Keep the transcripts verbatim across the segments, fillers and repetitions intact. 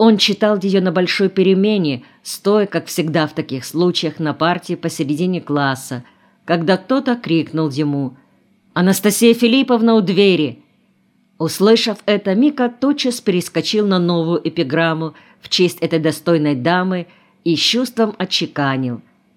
Он читал ее на большой перемене, стоя, как всегда в таких случаях, на парте посередине класса, когда кто-то крикнул ему: «Анастасия Филипповна у двери!». Услышав это, Мика тотчас перескочил на новую эпиграмму в честь этой достойной дамы и с чувством отчеканил: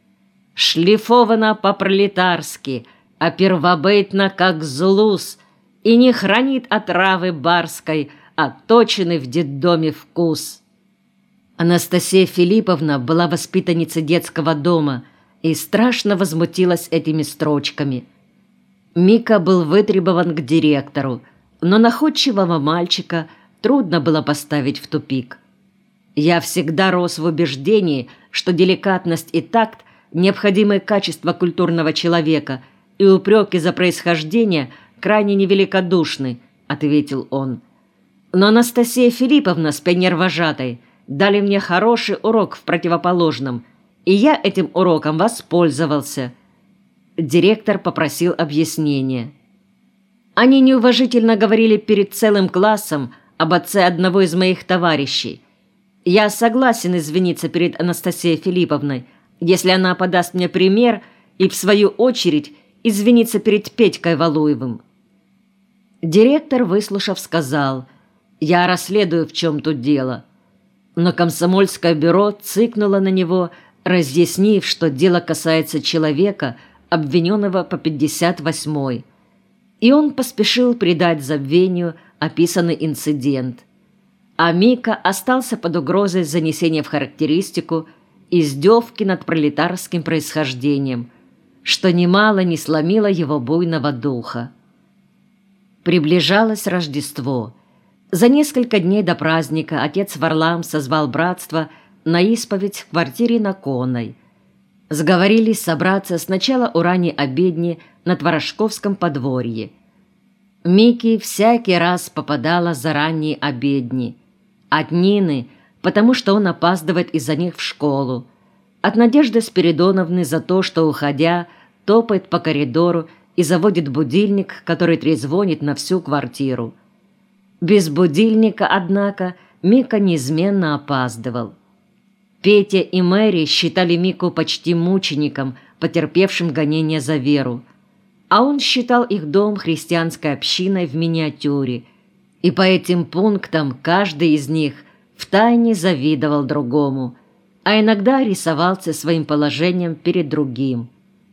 «Шлифована по-пролетарски, а первобытно, как злус, и не хранит отравы барской, отточенный в детдоме вкус». Анастасия Филипповна была воспитанницей детского дома и страшно возмутилась этими строчками. Мика был вытребован к директору, но находчивого мальчика трудно было поставить в тупик. Я всегда рос в убеждении, что деликатность и такт – необходимые качества культурного человека, и упреки за происхождение крайне невеликодушны, – ответил он. Но Анастасия Филипповна с пионервожатой дали мне хороший урок в противоположном, и я этим уроком воспользовался. Директор попросил объяснения. Они неуважительно говорили перед целым классом об отце одного из моих товарищей. Я согласен извиниться перед Анастасией Филипповной, если она подаст мне пример, и, в свою очередь, извиниться перед Петькой Валуевым. Директор, выслушав, сказал: «Я расследую, в чем тут дело». Но комсомольское бюро цыкнуло на него, разъяснив, что дело касается человека, обвиненного по пятьдесят восьмой. И он поспешил придать забвению описанный инцидент. А Мика остался под угрозой занесения в характеристику издевки над пролетарским происхождением, что немало не сломило его буйного духа. Приближалось Рождество. За несколько дней до праздника отец Варлам созвал братство на исповедь в квартире на Конной. Сговорились собраться сначала у ранней обедни на Творожковском подворье. Мике всякий раз попадала за ранние обедни. От Нины, потому что он опаздывает из-за них в школу. От Надежды Спиридоновны за то, что, уходя, топает по коридору и заводит будильник, который трезвонит на всю квартиру. Без будильника, однако, Мика неизменно опаздывал. Петя и Мэри считали Мику почти мучеником, потерпевшим гонение за веру, а он считал их дом христианской общиной в миниатюре, и по этим пунктам каждый из них втайне завидовал другому, а иногда рисовался своим положением перед другим.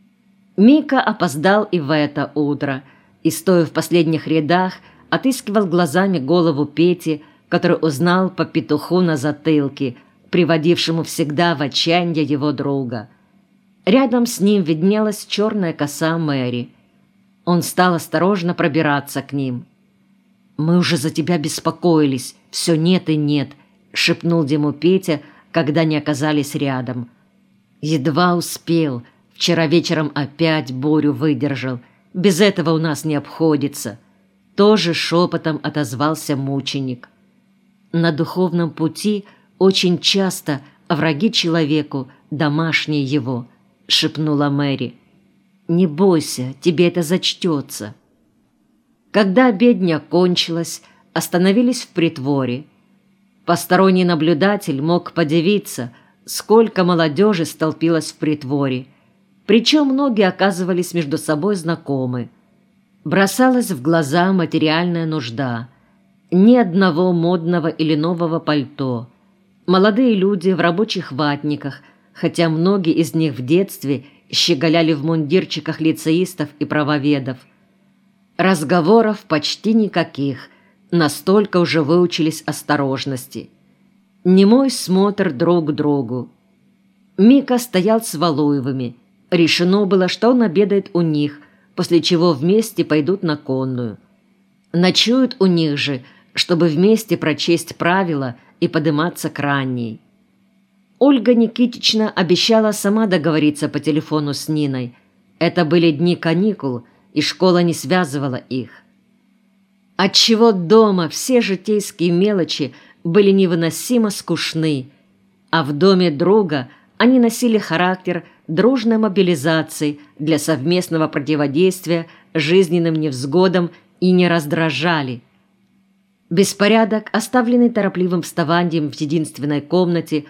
Мика опоздал и в это утро, и, стоя в последних рядах, отыскивал глазами голову Пети, который узнал по петуху на затылке, приводившему всегда в отчаяние его друга. Рядом с ним виднелась черная коса Мэри. Он стал осторожно пробираться к ним. «Мы уже за тебя беспокоились, все нет и нет», — шепнул ему Петя, когда они оказались рядом. «Едва успел, вчера вечером опять Борю выдержал, без этого у нас не обходится», — тоже шепотом отозвался мученик. На духовном пути очень часто враги человеку, домашние его, — шепнула Мэри. «Не бойся, тебе это зачтется». Когда обедня кончилась, остановились в притворе. Посторонний наблюдатель мог подивиться, сколько молодежи столпилось в притворе, причем многие оказывались между собой знакомы. Бросалась в глаза материальная нужда. Ни одного модного или нового пальто. Молодые люди в рабочих ватниках, хотя многие из них в детстве щеголяли в мундирчиках лицеистов и правоведов. Разговоров почти никаких, настолько уже выучились осторожности. Немой смотр друг к другу. Мика стоял с Валуевыми. Решено было, что он обедает у них, после чего вместе пойдут на конную. Ночуют у них же, чтобы вместе прочесть правила и подыматься к ранней. Ольга Никитична обещала сама договориться по телефону с Ниной. Это были дни каникул, и школа не связывала их. Отчего дома все житейские мелочи были невыносимо скучны, а в доме друга они носили характер дружной мобилизации для совместного противодействия жизненным невзгодам и не раздражали. Беспорядок, оставленный торопливым вставанием в единственной комнате,